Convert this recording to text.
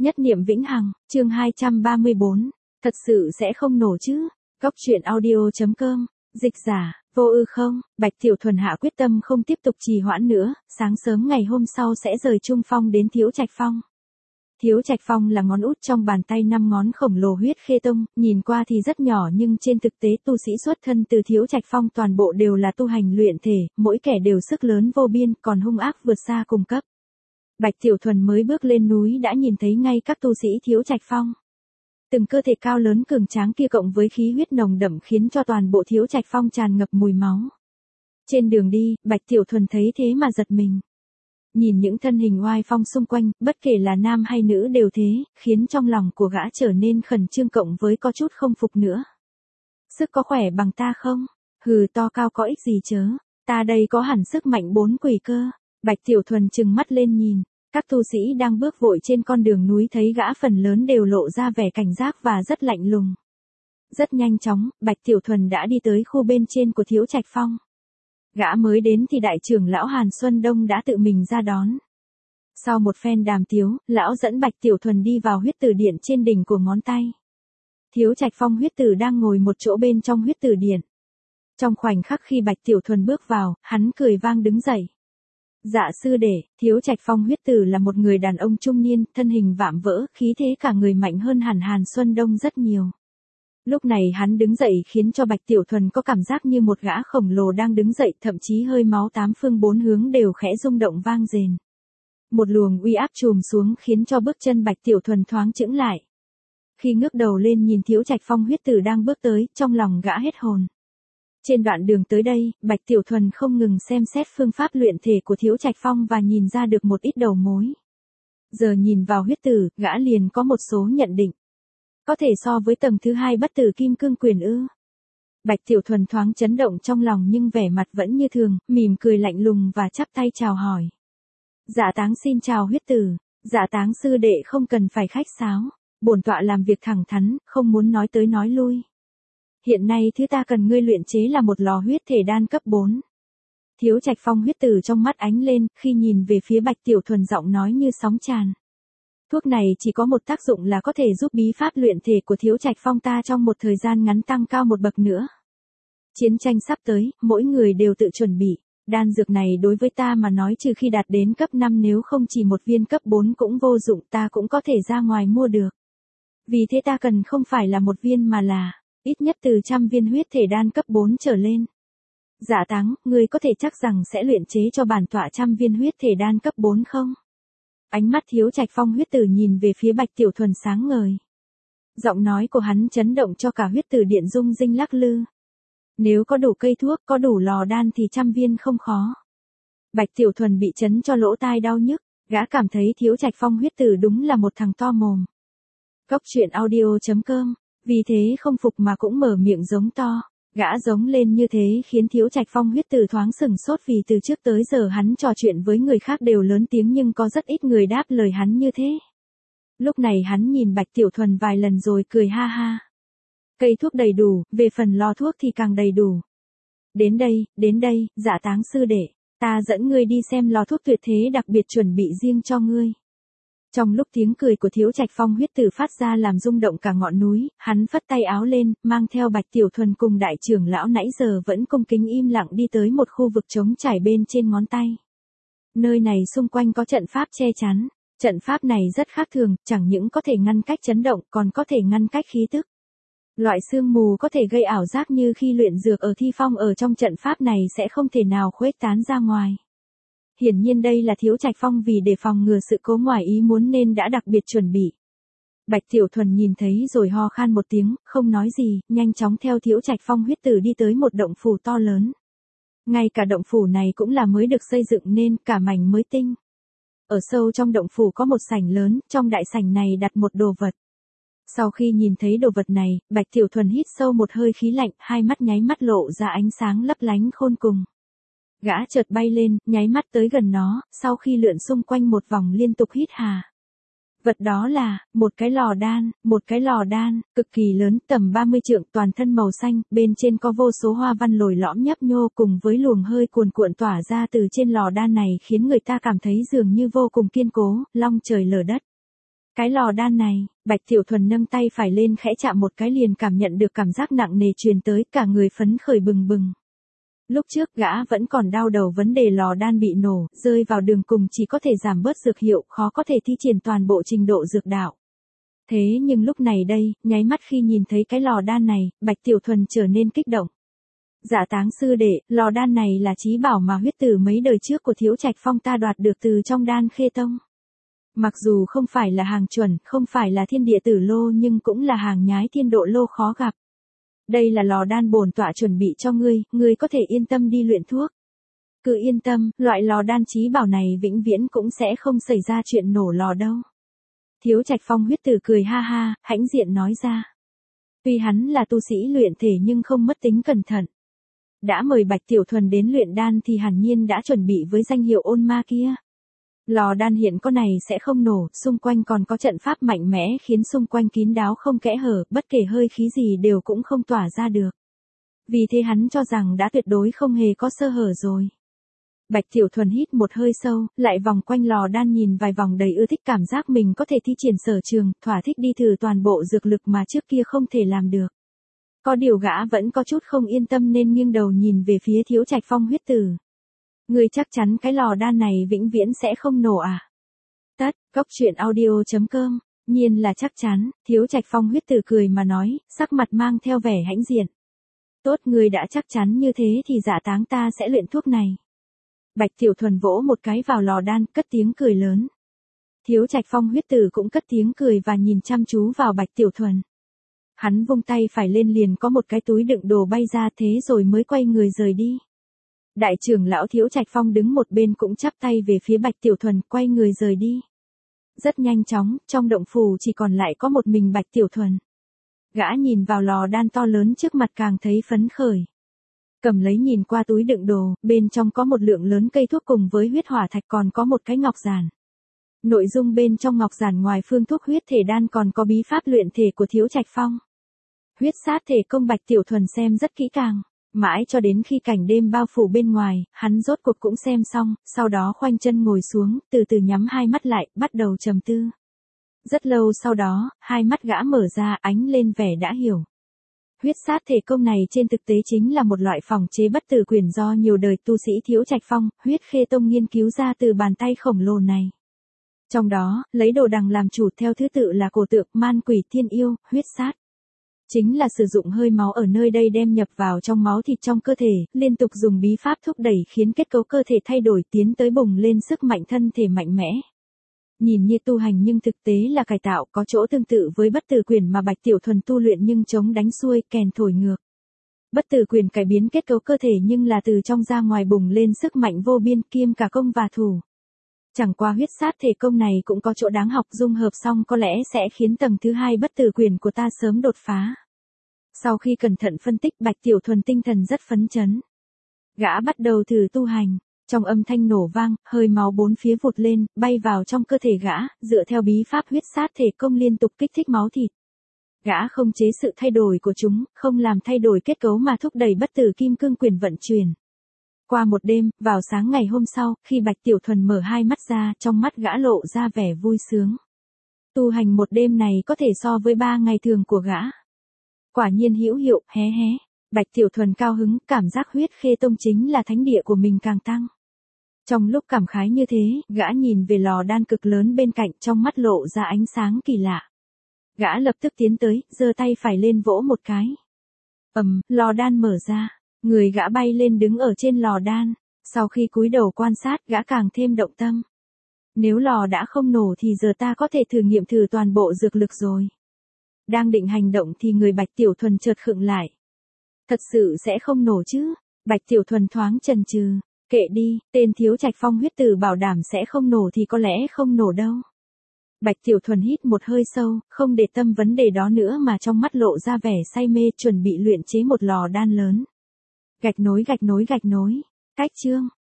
Nhất niệm vĩnh hằng, chương 234. Thật sự sẽ không nổ chứ? Góc truyện audio.com, dịch giả, vô ư không? Bạch Tiểu Thuần hạ quyết tâm không tiếp tục trì hoãn nữa, sáng sớm ngày hôm sau sẽ rời Trung Phong đến Thiếu Trạch Phong. Thiếu Trạch Phong là ngón út trong bàn tay 5 ngón khổng lồ huyết khê tông, nhìn qua thì rất nhỏ nhưng trên thực tế tu sĩ xuất thân từ Thiếu Trạch Phong toàn bộ đều là tu hành luyện thể, mỗi kẻ đều sức lớn vô biên, còn hung ác vượt xa cùng cấp. Bạch Tiểu Thuần mới bước lên núi đã nhìn thấy ngay các tu sĩ Thiếu Trạch Phong. Từng cơ thể cao lớn cường tráng kia cộng với khí huyết nồng đậm khiến cho toàn bộ Thiếu Trạch Phong tràn ngập mùi máu. Trên đường đi, Bạch Tiểu Thuần thấy thế mà giật mình. Nhìn những thân hình oai phong xung quanh, bất kể là nam hay nữ đều thế, khiến trong lòng của gã trở nên khẩn trương cộng với có chút không phục nữa. Sức có khỏe bằng ta không? Hừ, to cao có ích gì chớ, ta đây có hẳn sức mạnh 4 quỷ cơ. Bạch Tiểu Thuần trừng mắt lên nhìn, các tu sĩ đang bước vội trên con đường núi thấy gã phần lớn đều lộ ra vẻ cảnh giác và rất lạnh lùng. Rất nhanh chóng, Bạch Tiểu Thuần đã đi tới khu bên trên của Thiếu Trạch Phong. Gã mới đến thì đại trưởng lão Hàn Xuân Đông đã tự mình ra đón. Sau một phen đàm tiếu, lão dẫn Bạch Tiểu Thuần đi vào huyết tử điện trên đỉnh của ngón tay. Thiếu Trạch Phong huyết tử đang ngồi một chỗ bên trong huyết tử điện. Trong khoảnh khắc khi Bạch Tiểu Thuần bước vào, hắn cười vang đứng dậy. Dạ sư đệ, Thiếu Trạch Phong huyết tử là một người đàn ông trung niên, thân hình vạm vỡ, khí thế cả người mạnh hơn hẳn Hàn Xuân Đông rất nhiều. Lúc này hắn đứng dậy khiến cho Bạch Tiểu Thuần có cảm giác như một gã khổng lồ đang đứng dậy, thậm chí hơi máu tám phương bốn hướng đều khẽ rung động vang rền. Một luồng uy áp trùm xuống khiến cho bước chân Bạch Tiểu Thuần thoáng chững lại. Khi ngước đầu lên nhìn Thiếu Trạch Phong huyết tử đang bước tới, trong lòng gã hết hồn. Trên đoạn đường tới đây, Bạch Tiểu Thuần không ngừng xem xét phương pháp luyện thể của Thiếu Trạch Phong và nhìn ra được một ít đầu mối. Giờ nhìn vào huyết tử, gã liền có một số nhận định. Có thể so với tầng thứ 2 bất tử kim cương quyền ư? Bạch Tiểu Thuần thoáng chấn động trong lòng nhưng vẻ mặt vẫn như thường, mỉm cười lạnh lùng và chắp tay chào hỏi. Dạ táng xin chào huyết tử, dạ táng sư đệ không cần phải khách sáo, bổn tọa làm việc thẳng thắn, không muốn nói tới nói lui. Hiện nay thứ ta cần ngươi luyện chế là một lò huyết thể đan cấp 4. Thiếu Trạch Phong huyết tử trong mắt ánh lên, khi nhìn về phía Bạch Tiểu Thuần giọng nói như sóng tràn. Thuốc này chỉ có một tác dụng là có thể giúp bí pháp luyện thể của Thiếu Trạch Phong ta trong một thời gian ngắn tăng cao một bậc nữa. Chiến tranh sắp tới, mỗi người đều tự chuẩn bị. Đan dược này đối với ta mà nói trừ khi đạt đến cấp 5 nếu không chỉ một viên cấp 4 cũng vô dụng ta cũng có thể ra ngoài mua được. Vì thế ta cần không phải là một viên mà là ít nhất từ 100 viên huyết thể đan cấp 4 trở lên. Dạ táng, ngươi có thể chắc rằng sẽ luyện chế cho bản tọa 100 viên huyết thể đan cấp 4 không? Ánh mắt Thiếu Trạch Phong huyết tử nhìn về phía Bạch Tiểu Thuần sáng ngời. Giọng nói của hắn chấn động cho cả huyết tử điện rung rinh lắc lư. Nếu có đủ cây thuốc, có đủ lò đan thì 100 viên không khó. Bạch Tiểu Thuần bị chấn cho lỗ tai đau nhức, gã cảm thấy Thiếu Trạch Phong huyết tử đúng là một thằng to mồm. Góc truyện audio.com, vì thế không phục mà cũng mở miệng giống to. Gã giống lên như thế khiến Thiếu Trạch Phong huyết tử thoáng sừng sốt vì từ trước tới giờ hắn trò chuyện với người khác đều lớn tiếng nhưng có rất ít người đáp lời hắn như thế. Lúc này hắn nhìn Bạch Tiểu Thuần vài lần rồi cười ha ha. Cây thuốc đầy đủ, về phần lò thuốc thì càng đầy đủ. Đến đây, dạ táng sư đệ, ta dẫn ngươi đi xem lò thuốc tuyệt thế đặc biệt chuẩn bị riêng cho ngươi. Trong lúc tiếng cười của Thiếu Trạch Phong huyết tử phát ra làm rung động cả ngọn núi, hắn phất tay áo lên, mang theo Bạch Tiểu Thuần cùng đại trưởng lão nãy giờ vẫn cung kính im lặng đi tới một khu vực trống trải bên trên ngón tay. Nơi này xung quanh có trận pháp che chắn, trận pháp này rất khác thường, chẳng những có thể ngăn cách chấn động còn có thể ngăn cách khí tức. Loại sương mù có thể gây ảo giác như khi luyện dược ở thi phong ở trong trận pháp này sẽ không thể nào khuếch tán ra ngoài. Hiển nhiên đây là Thiếu Trạch Phong vì để phòng ngừa sự cố ngoài ý muốn nên đã đặc biệt chuẩn bị. Bạch Tiểu Thuần nhìn thấy rồi ho khan một tiếng, không nói gì, nhanh chóng theo Thiếu Trạch Phong huyết tử đi tới một động phủ to lớn. Ngay cả động phủ này cũng là mới được xây dựng nên cả mảnh mới tinh. Ở sâu trong động phủ có một sảnh lớn, trong đại sảnh này đặt một đồ vật. Sau khi nhìn thấy đồ vật này, Bạch Tiểu Thuần hít sâu một hơi khí lạnh, hai mắt nháy mắt lộ ra ánh sáng lấp lánh khôn cùng. Gã chợt bay lên, nháy mắt tới gần nó, sau khi lượn xung quanh một vòng liên tục hít hà. Vật đó là, một cái lò đan, cực kỳ lớn, tầm 30 trượng, toàn thân màu xanh, bên trên có vô số hoa văn lồi lõm nhấp nhô cùng với luồng hơi cuồn cuộn tỏa ra từ trên lò đan này khiến người ta cảm thấy dường như vô cùng kiên cố, long trời lở đất. Cái lò đan này, Bạch Tiểu Thuần nâng tay phải lên khẽ chạm một cái liền cảm nhận được cảm giác nặng nề truyền tới, cả người phấn khởi bừng bừng. Lúc trước gã vẫn còn đau đầu vấn đề lò đan bị nổ, rơi vào đường cùng chỉ có thể giảm bớt dược hiệu, khó có thể thi triển toàn bộ trình độ dược đạo. Thế nhưng lúc này đây, nháy mắt khi nhìn thấy cái lò đan này, Bạch Tiểu Thuần trở nên kích động. Dạ Táng sư đệ, lò đan này là chí bảo mà huyết tử mấy đời trước của Thiếu Trạch Phong ta đoạt được từ trong Đan Khê Tông. Mặc dù không phải là hàng chuẩn, không phải là thiên địa tử lô nhưng cũng là hàng nhái thiên độ lô khó gặp. Đây là lò đan bổn tọa chuẩn bị cho ngươi có thể yên tâm đi luyện thuốc. Cứ yên tâm, loại lò đan chí bảo này vĩnh viễn cũng sẽ không xảy ra chuyện nổ lò đâu. Thiếu Trạch Phong huyết tử cười ha ha, hãnh diện nói ra. Tuy hắn là tu sĩ luyện thể nhưng không mất tính cẩn thận. Đã mời Bạch Tiểu Thuần đến luyện đan thì hẳn nhiên đã chuẩn bị với danh hiệu ôn ma kia. Lò đan hiện có này sẽ không nổ, xung quanh còn có trận pháp mạnh mẽ khiến xung quanh kín đáo không kẽ hở, bất kể hơi khí gì đều cũng không tỏa ra được. Vì thế hắn cho rằng đã tuyệt đối không hề có sơ hở rồi. Bạch Tiểu Thuần hít một hơi sâu, lại vòng quanh lò đan nhìn vài vòng đầy ưa thích cảm giác mình có thể thi triển sở trường, thỏa thích đi thử toàn bộ dược lực mà trước kia không thể làm được. Có điều gã vẫn có chút không yên tâm nên nghiêng đầu nhìn về phía Thiếu Trạch Phong huyết tử. Ngươi chắc chắn cái lò đan này vĩnh viễn sẽ không nổ à? Tất, goctruyện.audio.com, nhiên là chắc chắn, Thiếu Trạch Phong huyết tử cười mà nói, sắc mặt mang theo vẻ hãnh diện. Tốt, ngươi đã chắc chắn như thế thì Dạ Táng ta sẽ luyện thuốc này. Bạch Tiểu Thuần vỗ một cái vào lò đan, cất tiếng cười lớn. Thiếu Trạch Phong huyết tử cũng cất tiếng cười và nhìn chăm chú vào Bạch Tiểu Thuần. Hắn vung tay phải lên liền có một cái túi đựng đồ bay ra thế rồi mới quay người rời đi. Đại trưởng lão Thiếu Trạch Phong đứng một bên cũng chắp tay về phía Bạch Tiểu Thuần, quay người rời đi. Rất nhanh chóng, trong động phủ chỉ còn lại có một mình Bạch Tiểu Thuần. Gã nhìn vào lò đan to lớn trước mặt càng thấy phấn khởi. Cầm lấy nhìn qua túi đựng đồ, bên trong có một lượng lớn cây thuốc cùng với huyết hỏa thạch, còn có một cái ngọc giản. Nội dung bên trong ngọc giản ngoài phương thuốc huyết thể đan còn có bí pháp luyện thể của Thiếu Trạch Phong. Huyết sát thể công Bạch Tiểu Thuần xem rất kỹ càng. Mãi cho đến khi cảnh đêm bao phủ bên ngoài, hắn rốt cuộc cũng xem xong, sau đó khoanh chân ngồi xuống, từ từ nhắm hai mắt lại, bắt đầu trầm tư. Rất lâu sau đó, hai mắt gã mở ra, ánh lên vẻ đã hiểu. Huyết sát thể công này trên thực tế chính là một loại phòng chế bất tử quyền do nhiều đời tu sĩ Thiếu Trạch Phong, Huyết Khê Tông nghiên cứu ra từ bàn tay khổng lồ này. Trong đó, lấy đồ đằng làm chủ theo thứ tự là cổ tượng, man quỷ, thiên yêu, huyết sát. Chính là sử dụng hơi máu ở nơi đây đem nhập vào trong máu thịt trong cơ thể, liên tục dùng bí pháp thúc đẩy khiến kết cấu cơ thể thay đổi tiến tới bùng lên sức mạnh thân thể mạnh mẽ. Nhìn như tu hành nhưng thực tế là cải tạo, có chỗ tương tự với bất tử quyền mà Bạch Tiểu Thuần tu luyện nhưng chống đánh xuôi, kèn thổi ngược. Bất tử quyền cải biến kết cấu cơ thể nhưng là từ trong ra ngoài bùng lên sức mạnh vô biên, kiêm cả công và thủ. Chẳng qua huyết sát thể công này cũng có chỗ đáng học, dung hợp xong có lẽ sẽ khiến tầng thứ hai bất tử quyền của ta sớm đột phá. Sau khi cẩn thận phân tích, Bạch Tiểu Thuần tinh thần rất phấn chấn. Gã bắt đầu thử tu hành, trong âm thanh nổ vang, hơi máu bốn phía vụt lên, bay vào trong cơ thể gã, dựa theo bí pháp huyết sát thể công liên tục kích thích máu thịt. Gã không chế sự thay đổi của chúng, không làm thay đổi kết cấu mà thúc đẩy bất tử kim cương quyền vận chuyển. Qua một đêm, vào sáng ngày hôm sau, khi Bạch Tiểu Thuần mở hai mắt ra, trong mắt gã lộ ra vẻ vui sướng. Tu hành một đêm này có thể so với 3 ngày thường của gã. Quả nhiên hữu hiệu, hé hé. Bạch Tiểu Thuần cao hứng, cảm giác Huyết Khê Tông chính là thánh địa của mình càng tăng. Trong lúc cảm khái như thế, gã nhìn về lò đan cực lớn bên cạnh, trong mắt lộ ra ánh sáng kỳ lạ. Gã lập tức tiến tới, giơ tay phải lên vỗ một cái. Lò đan mở ra. Người gã bay lên đứng ở trên lò đan, sau khi cúi đầu quan sát gã càng thêm động tâm. Nếu lò đã không nổ thì giờ ta có thể thử nghiệm thử toàn bộ dược lực rồi. Đang định hành động thì người Bạch Tiểu Thuần chợt khựng lại. Thật sự sẽ không nổ chứ? Bạch Tiểu Thuần thoáng chần chừ, kệ đi, tên Thiếu Trạch Phong huyết tử bảo đảm sẽ không nổ thì có lẽ không nổ đâu. Bạch Tiểu Thuần hít một hơi sâu, không để tâm vấn đề đó nữa mà trong mắt lộ ra vẻ say mê, chuẩn bị luyện chế một lò đan lớn. Gạch nối. Cách chương.